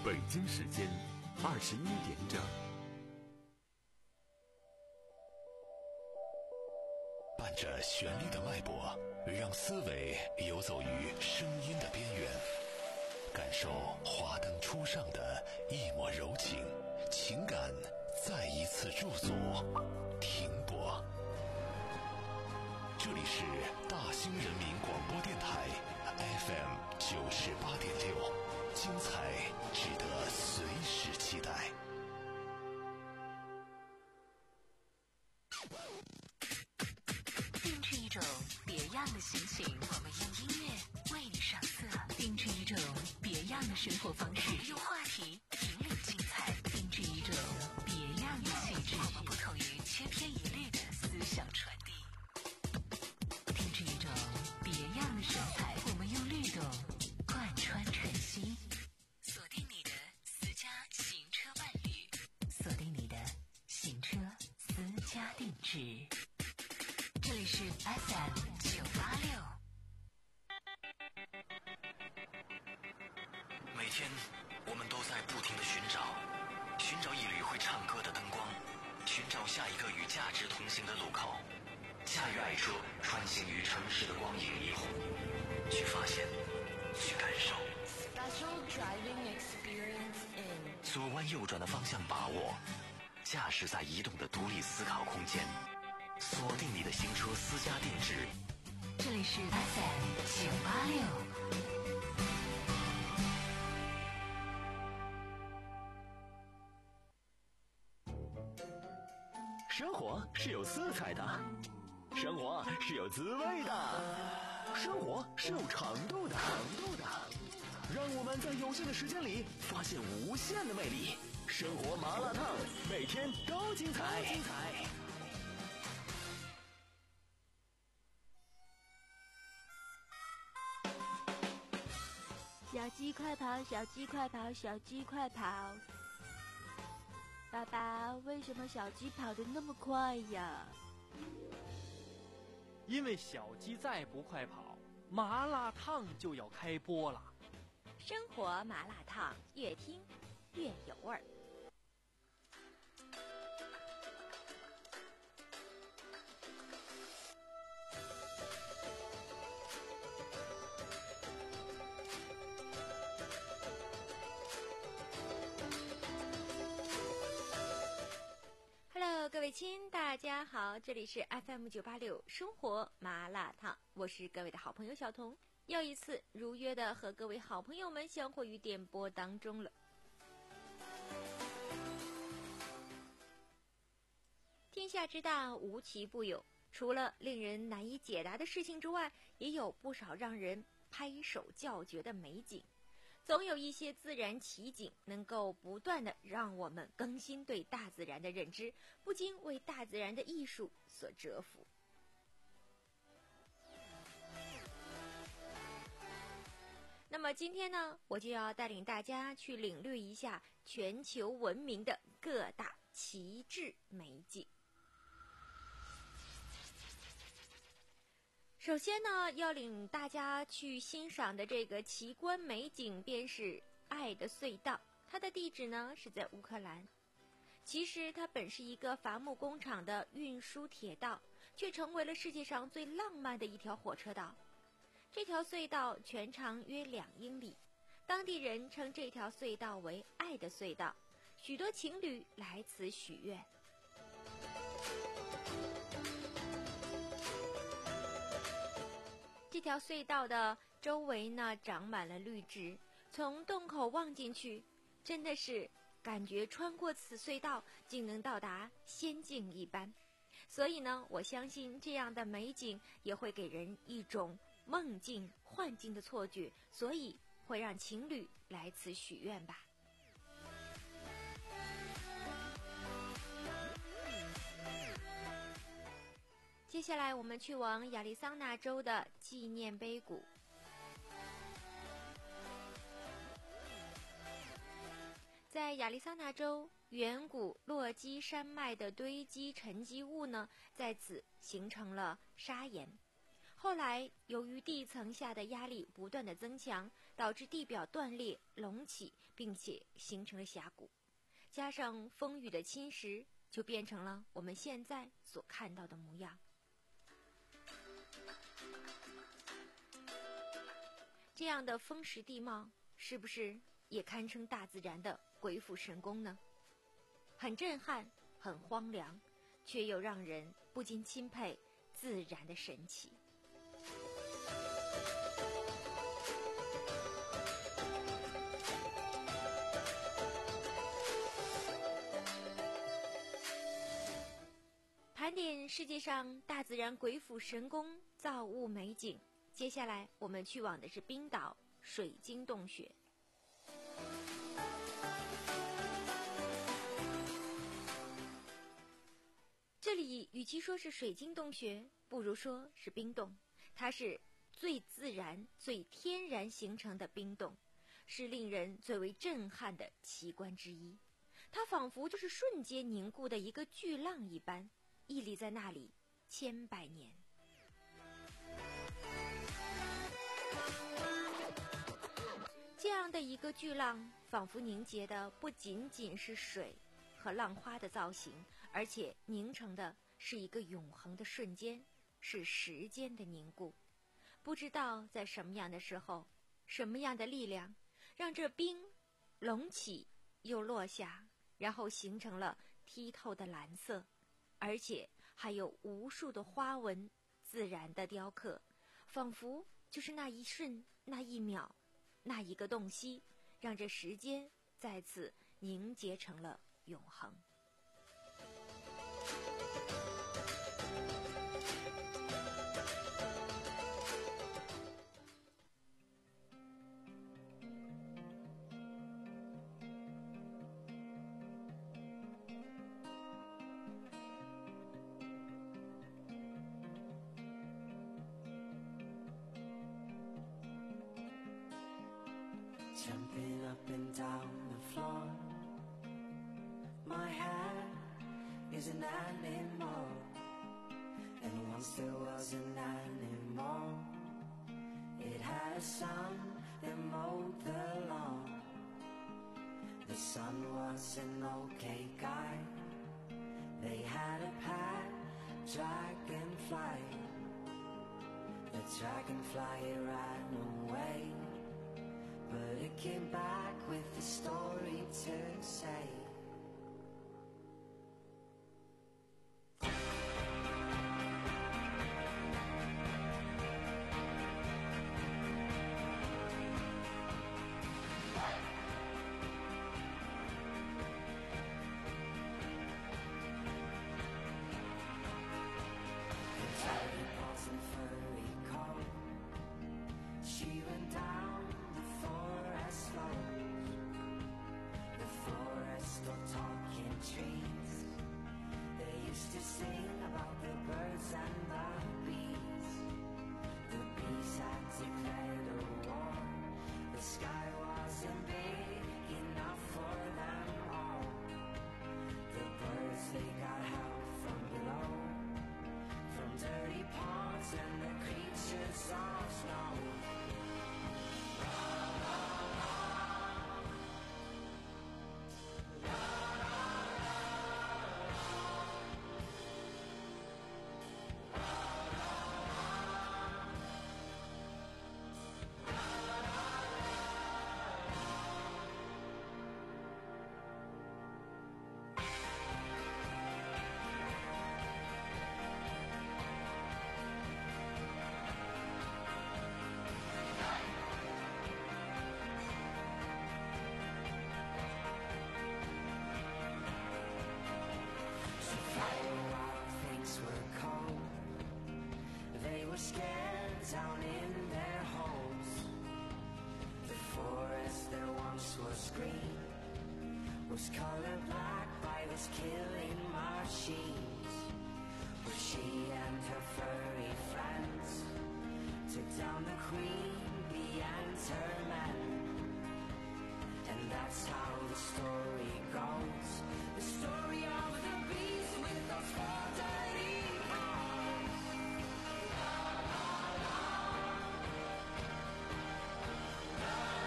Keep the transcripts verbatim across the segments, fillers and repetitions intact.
北京时间二十一点整。 伴着旋律的脉搏，让思维游走于声音的边缘，感受华灯初上的一抹柔情，情感再一次驻足停泊。这里是大兴人民广播电台 F M 九十八点六，精彩值得随时期待。 定制一种别样的心情，我们用音乐为你上色；定制一种别样的生活方式，用话题引领精彩；定制一种别样的气质，我们不同于千篇一律的思想传递；定制一种别样的神采，我们用律动贯穿晨曦。锁定你的私家行车伴侣，锁定你的行车私家定制。这里是 F M 九八六。 每天我们都在不停地寻找，寻找一缕会唱歌的灯光，寻找下一个与价值同行的路口。驾驭爱车，穿行于城市的光影霓虹，去发现，去感受。 Special driving experience in 左弯右转的方向把握，驾驶在移动的独立思考空间。锁定你的行车私家定制， 这里是 F M 九八六。 生活是有色彩的，生活是有滋味的，生活是有长度的，长度的。让我们在有限的时间里发现无限的魅力。生活麻辣烫，每天都精彩，精彩。 小鸡快跑，小鸡快跑，小鸡快跑！爸爸，为什么小鸡跑得那么快呀？ 因为小鸡再不快跑，麻辣烫就要开播了。 生活麻辣烫，越听越有味儿。Hello， 各位亲，大家好，这里是 F M 九八六生活麻辣烫，我是各位的好朋友小彤，又一次如约的和各位好朋友们相会于电波当中了。天下之大，无奇不有，除了令人难以解答的事情之外，也有不少让人拍手叫绝的美景。总有一些自然奇景能够不断的让我们更新对大自然的认知，不禁为大自然的艺术所折服。那么今天呢，我就要带领大家去领略一下全球闻名的各大奇志美景。首先呢，要领大家去欣赏的这个奇观美景便是爱的隧道，它的地址呢是在乌克兰。其实它本是一个伐木工厂的运输铁道，却成为了世界上最浪漫的一条火车道。这条隧道全长约两英里，当地人称这条隧道为爱的隧道，许多情侣来此许愿。这条隧道的周围呢长满了绿植，从洞口望进去，真的是感觉穿过此隧道竟能到达仙境一般。所以呢，我相信这样的美景也会给人一种梦境幻境的错觉，所以会让情侣来此许愿吧。接下来我们去往亚利桑那州的纪念碑谷。在亚利桑那州，远古落基山脉的堆积沉积物呢，在此形成了砂岩。后来由于地层下的压力不断的增强，导导致地表断裂、隆起，并且形成了峡谷。加上风雨的侵蚀，就变成了我们现在所看到的模样。这样的风蚀地貌，是不是也堪称大自然的鬼斧神工呢？很震撼，很荒凉，却又让人不禁钦佩自然的神奇。盘点世界上大自然鬼斧神工造物美景，接下来我们去往的是冰岛水晶洞穴。这里与其说是水晶洞穴，不如说是冰洞。它是最自然、最天然形成的冰洞，是令人最为震撼的奇观之一。它仿佛就是瞬间凝固的一个巨浪一般，屹立在那里千百年。这样的一个巨浪，仿佛凝结的不仅仅是水和浪花的造型，而且凝成的是一个永恒的瞬间，是时间的凝固。不知道在什么样的时候，什么样的力量，让这冰隆起又落下，然后形成了剔透的蓝色，而且还有无数的花纹自然的雕刻，仿佛就是那一瞬、那一秒、那一个洞悉，让这时间再次凝结成了永恒。 Jumping up and down the floor, my head is an animal, and once there was an animal. It had a son that mowed the lawn. The son was an okay guy. They had a pet dragonfly. The dragonfly ran away, but it came back with a story to say. She went down the forest road, the forest of talking trees. They used to sing about the birds and the bees. The bees had declared a war. The sky wasn't big enough for them all. The birds, they got help from below, from dirty ponds and the creatures of snow. Were scared down in their holes. The forest there once was green was colored black by those killing machines. Where she and her furry friends took down the queen, bee and her men. And that's how the story goes, the story of the bees with those four dirty paws. La, la, la. La,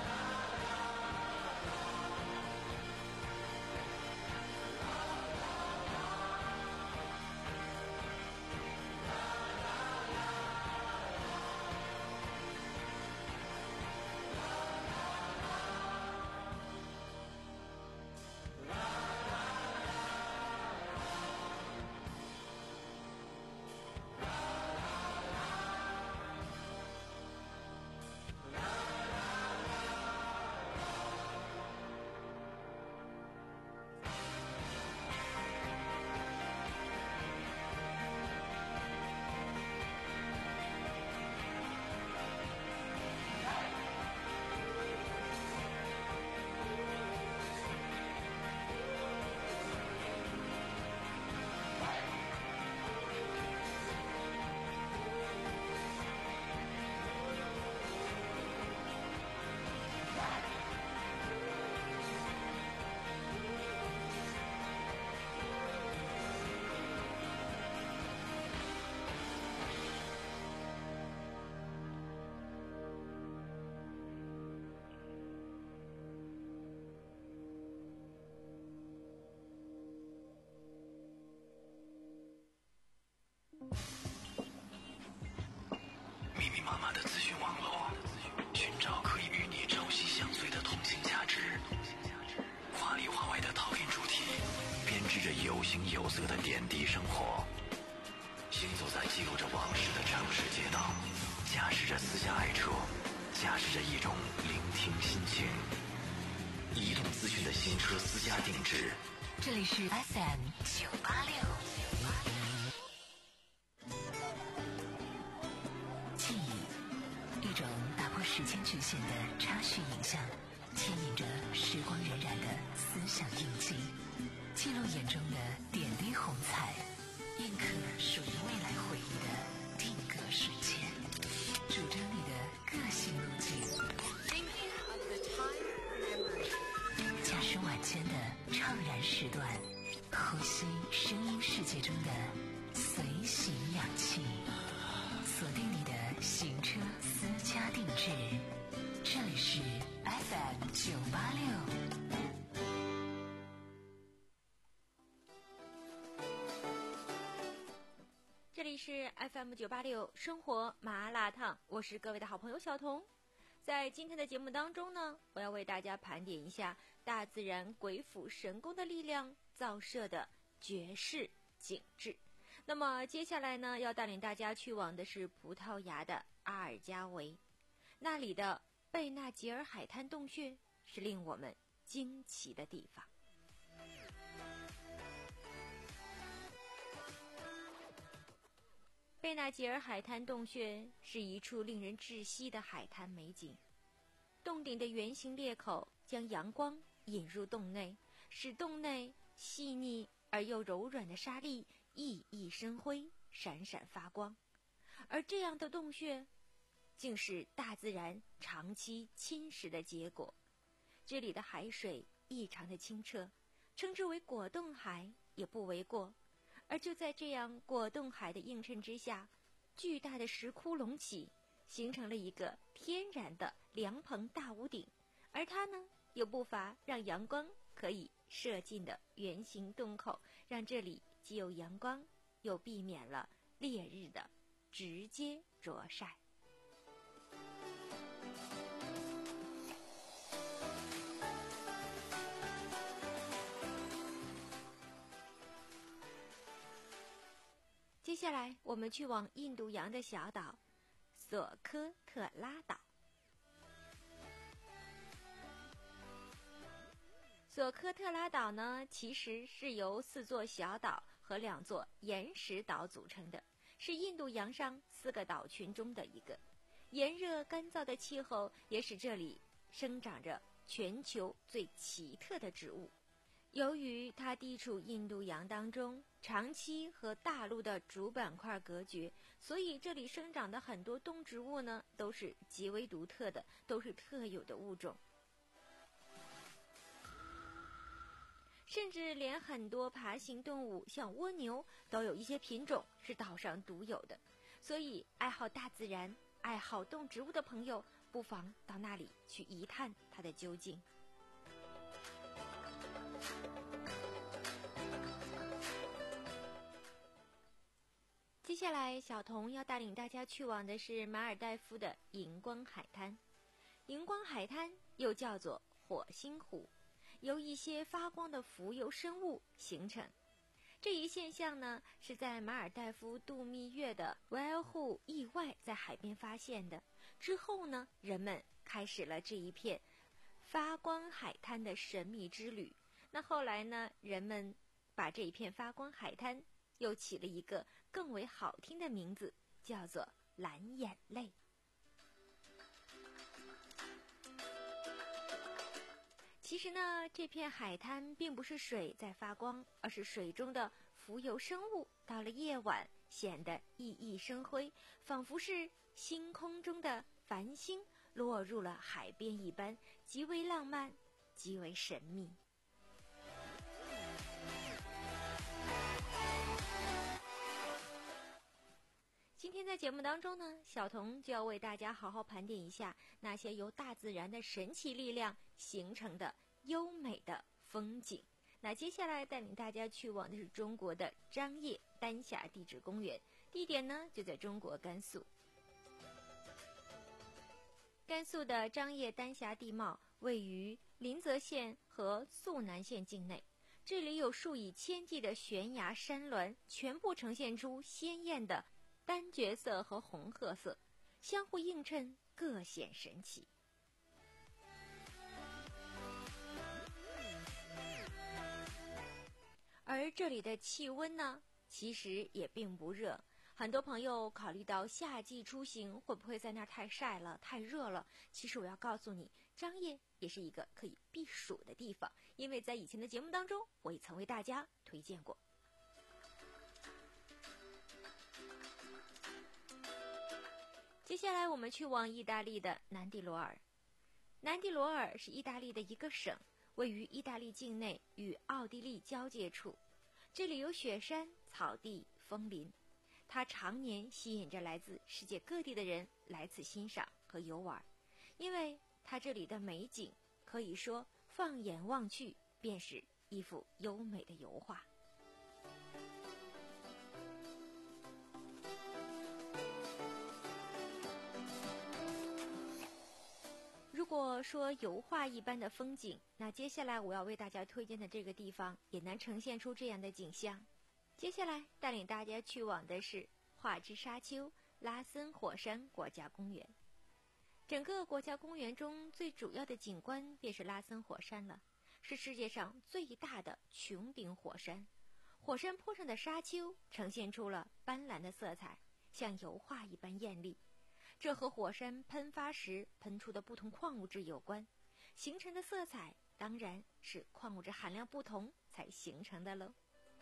形有色的点滴生活。行走在记录着往事的城市街道，驾驶着私家爱车，驾驶着一种聆听心情。移动资讯的新车私家定制， 这里是 F M 九八六。记忆，一种打破时间局限的插叙影像，牵引着时光荏苒的思想印记，记录眼中的点滴红彩，印刻属于未来回忆的定格瞬间，主张你的个性路径。驾驶晚间的怅然时段，呼吸声音世界中的随行氧气，锁定你的行车私家定制，这里是 F M 九八六。 这里是 F M 九八六生活麻辣烫，我是各位的好朋友小彤。在今天的节目当中呢，我要为大家盘点一下大自然鬼斧神工的力量造设的绝世景致。那么接下来呢，要带领大家去往的是葡萄牙的阿尔加维，那里的贝纳吉尔海滩洞穴是令我们惊奇的地方。贝纳吉尔海滩洞穴是一处令人窒息的海滩美景，洞顶的圆形裂口将阳光引入洞内，使洞内细腻而又柔软的沙粒熠熠生辉，闪闪发光。而这样的洞穴竟是大自然长期侵蚀的结果。这里的海水异常的清澈，称之为果冻海也不为过。而就在这样果冻海的映衬之下，巨大的石窟隆起，形成了一个天然的凉棚大屋顶，而它呢又不乏让阳光可以射进的圆形洞口，让这里既有阳光，又避免了烈日的直接灼晒。接下来我们去往印度洋的小岛索科特拉岛。索科特拉岛呢，其实是由四座小岛和两座岩石岛组成的，是印度洋上四个岛群中的一个。炎热干燥的气候也使这里生长着全球最奇特的植物。由于它地处印度洋当中，长期和大陆的主板块隔绝，所以这里生长的很多动植物呢，都是极为独特的，都是特有的物种。甚至连很多爬行动物，像蜗牛，都有一些品种是岛上独有的。所以，爱好大自然、爱好动植物的朋友，不妨到那里去一探它的究竟。接下来，小童要带领大家去往的是马尔代夫的荧光海滩。荧光海滩又叫做火星湖，由一些发光的浮游生物形成。这一现象呢，是在马尔代夫度蜜月的维尔户意外在海边发现的。之后呢，人们开始了这一片发光海滩的神秘之旅。那后来呢，人们把这一片发光海滩又起了一个更为好听的名字，叫做蓝眼泪。其实呢，这片海滩并不是水在发光，而是水中的浮游生物到了夜晚显得熠熠生辉，仿佛是星空中的繁星落入了海边一般，极为浪漫，极为神秘。今天在节目当中呢，小童就要为大家好好盘点一下那些由大自然的神奇力量形成的优美的风景。那接下来带领大家去往的是中国的张掖丹霞地质公园，地点呢就在中国甘肃。甘肃的张掖丹霞地貌位于临泽县和肃南县境内， 这里有数以千计的悬崖山峦，全部呈现出鲜艳的丹角色和红褐色，相互映衬，各显神奇。而这里的气温呢，其实也并不热。很多朋友考虑到夏季出行会不会在那儿太晒了、太热了？其实我要告诉你，张掖也是一个可以避暑的地方，因为在以前的节目当中，我也曾为大家推荐过。接下来我们去往意大利的南蒂罗尔。南蒂罗尔是意大利的一个省，位于意大利境内与奥地利交界处。这里有雪山、草地、枫林，它常年吸引着来自世界各地的人来此欣赏和游玩，因为它这里的美景可以说放眼望去便是一幅优美的油画。如果说油画一般的风景，那接下来我要为大家推荐的这个地方也能呈现出这样的景象。接下来带领大家去往的是画之沙丘拉森火山国家公园。整个国家公园中最主要的景观便是拉森火山了，是世界上最大的穹顶火山。火山坡上的沙丘呈现出了斑斓的色彩，像油画一般艳丽。这和火山喷发时喷出的不同矿物质有关，形成的色彩当然是矿物质含量不同才形成的喽。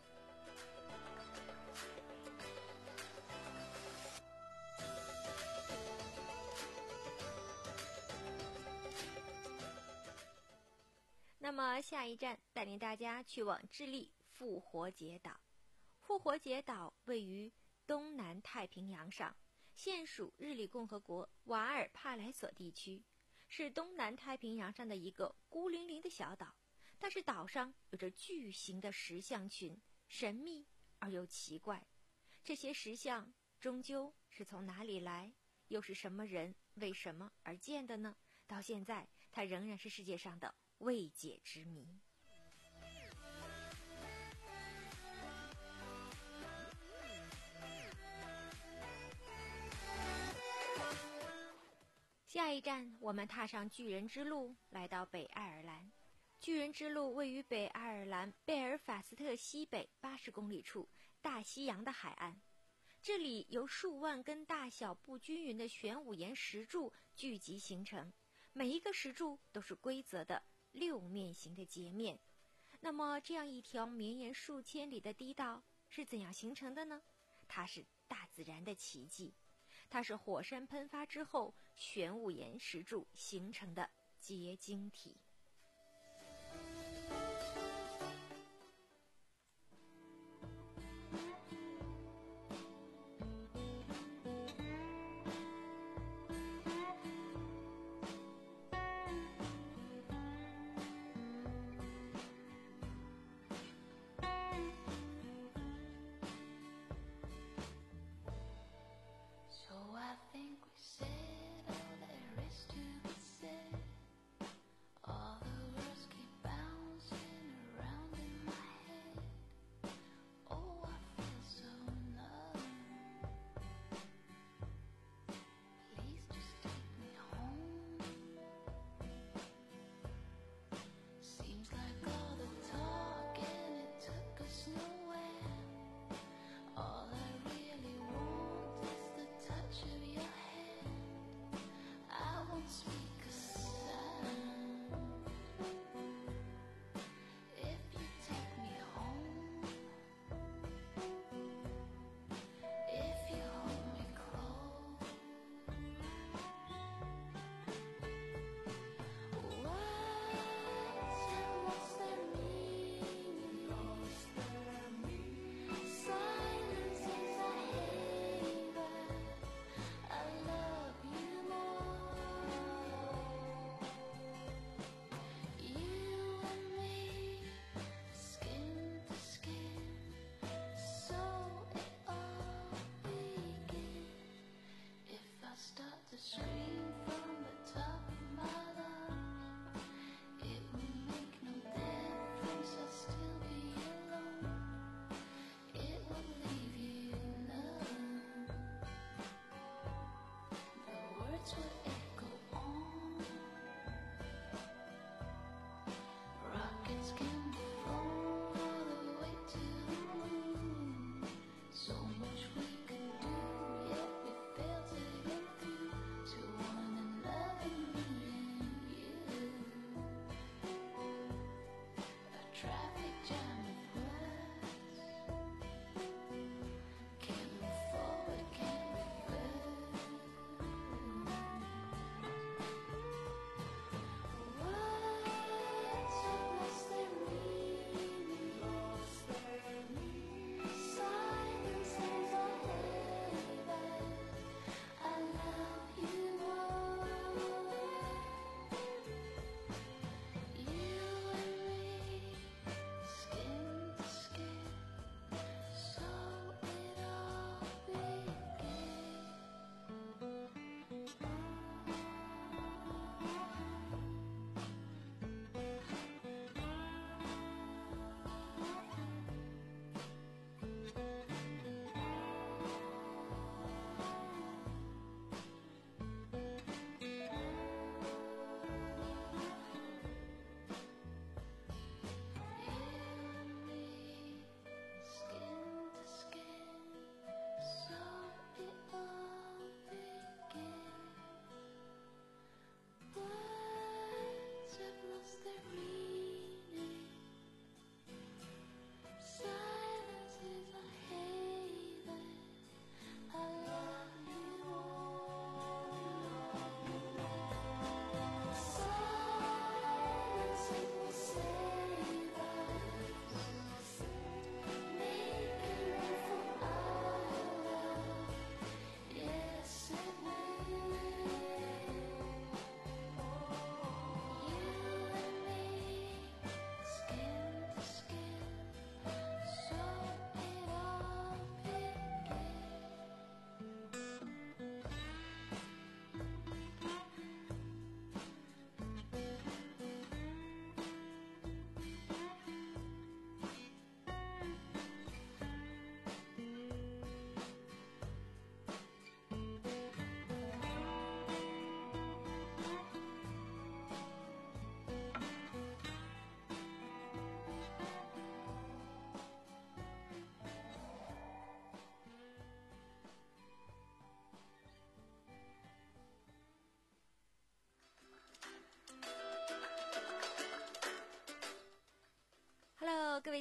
那么下一站带领大家去往智利复活节岛。复活节岛位于东南太平洋上，现属日利共和国瓦尔帕莱索地区，是东南太平洋上的一个孤零零的小岛。但是岛上有着巨型的石像群，神秘而又奇怪。这些石像终究是从哪里来，又是什么人为什么而建的呢？到现在它仍然是世界上的未解之谜。下一站我们踏上巨人之路，来到北爱尔兰。巨人之路位于北爱尔兰贝尔法斯特西北八十公里处，大西洋的海岸。这里由数万根大小不均匀的玄武岩石柱聚集形成，每一个石柱都是规则的六面形的截面。那么这样一条绵延数千里的堤道是怎样形成的呢？它是大自然的奇迹，它是火山喷发之后玄武岩石柱形成的结晶体。 All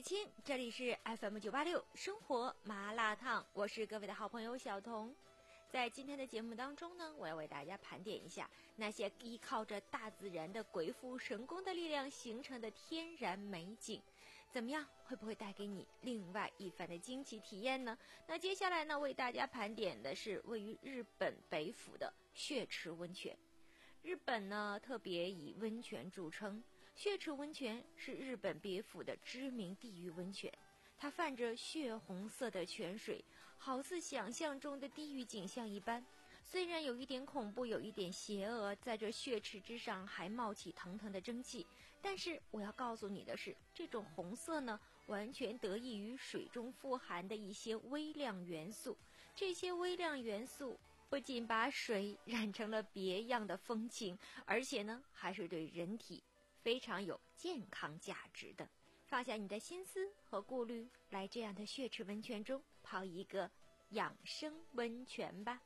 亲，这里是 F M 九八六生活麻辣烫，我是各位的好朋友小彤。在今天的节目当中呢，我要为大家盘点一下那些依靠着大自然的鬼斧神工的力量形成的天然美景，怎么样？会不会带给你另外一番的惊奇体验呢？那接下来呢，为大家盘点的是位于日本北府的血池温泉。日本呢，特别以温泉著称，血池温泉是日本别府的知名地狱温泉。它泛着血红色的泉水，好似想象中的地狱景象一般。虽然有一点恐怖，有一点邪恶，在这血池之上还冒起腾腾的蒸汽，但是我要告诉你的是，这种红色呢，完全得益于水中富含的一些微量元素。这些微量元素不仅把水染成了别样的风情，而且呢，还是对人体非常有健康价值的。放下你的心思和顾虑，来这样的血池温泉中泡一个养生温泉吧。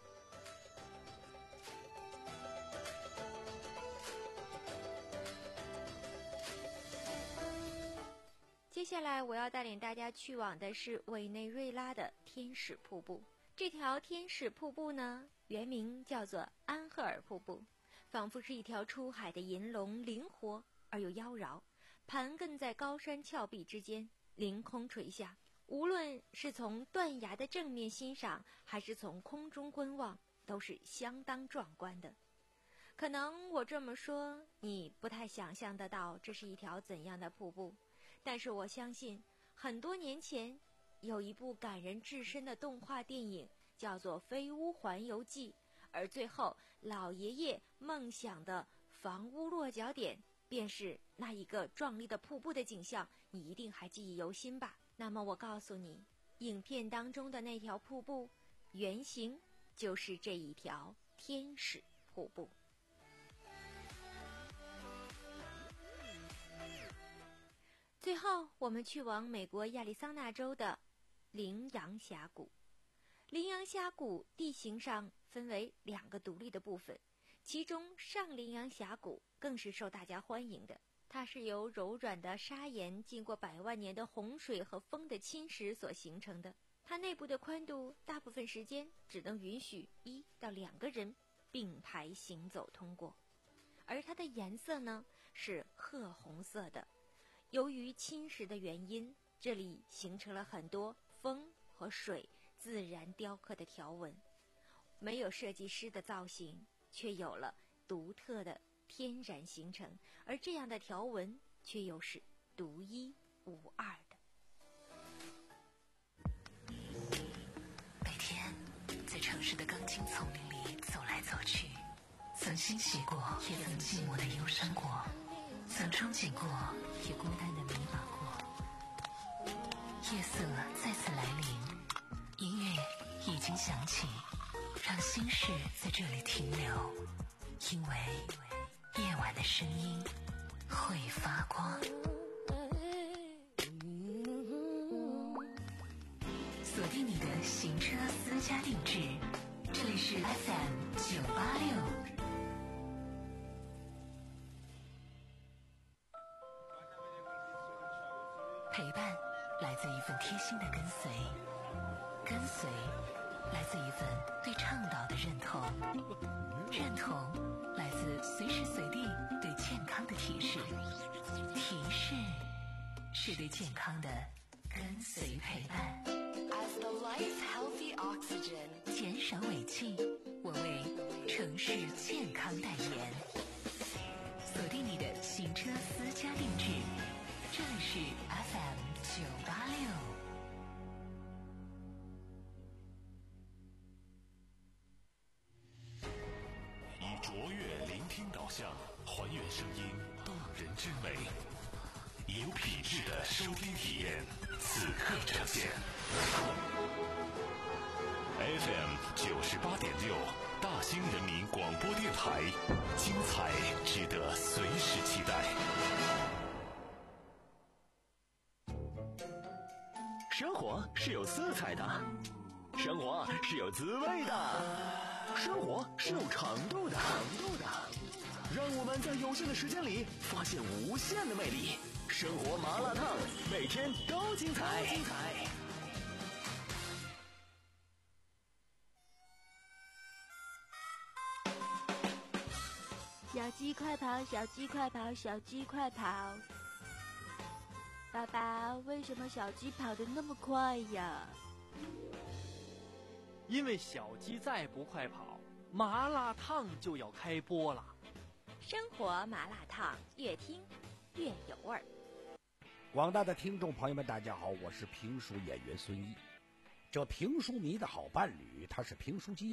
接下来我要带领大家去往的是委内瑞拉的天使瀑布。这条天使瀑布呢，原名叫做安赫尔瀑布，仿佛是一条出海的银龙，灵活而又妖娆，盘亘在高山峭壁之间，凌空垂下。无论是从断崖的正面欣赏，还是从空中观望，都是相当壮观的。可能我这么说，你不太想象得到这是一条怎样的瀑布，但是我相信，很多年前有一部感人至深的动画电影，叫做《飞屋环游记》，而最后老爷爷梦想的房屋落脚点便是那一个壮丽的瀑布的景象，你一定还记忆犹新吧？那么我告诉你，影片当中的那条瀑布原型就是这一条天使瀑布。最后我们去往美国亚利桑那州的羚羊峡谷。羚羊峡谷地形上分为两个独立的部分，其中上羚羊峡谷更是受大家欢迎的。它是由柔软的砂岩经过百万年的洪水和风的侵蚀所形成的。它内部的宽度大部分时间只能允许一到两个人并排行走通过，而它的颜色呢是褐红色的。由于侵蚀的原因，这里形成了很多风和水自然雕刻的条纹，没有设计师的造型，却有了独特的天然形成，而这样的条纹却又是独一无二的。 每天在城市的钢筋丛林里走来走去，曾欣喜过，也曾寂寞的忧伤过，曾憧憬过，也孤单的迷茫过。夜色再次来临，音乐已经响起，让心事在这里停留，因为夜晚的声音会发光。锁定你的行车私家定制，这里是 F M 九八六。陪伴来自一份贴心的跟随，跟随来自一份对倡导的认同，认同来自随时随地对健康的提示，提示是对健康的跟随陪伴。 As the life healthy oxygen， 减少尾气，我为城市健康代言。锁定你的行车私家定制，这里是 F M 九八六。 以卓越聆听导向，还原声音动人之美，以有品质的收听体验，此刻呈现。F M 九十八点六，大兴人民广播电台，精彩值得随时期待。 生活是有色彩的，生活是有滋味的，生活是有长度的，长度的。 让我们在有限的时间里发现无限的魅力。生活麻辣烫，每天都精彩。精彩。 小鸡快跑，小鸡快跑，小鸡快跑！爸爸，为什么小鸡跑得那么快呀？ 因为小鸡再不快跑，麻辣烫就要开播了。 生活麻辣烫，越听越有味儿。 广大的听众朋友们，大家好，我是评书演员孙毅。这评书迷的好伴侣，他是评书机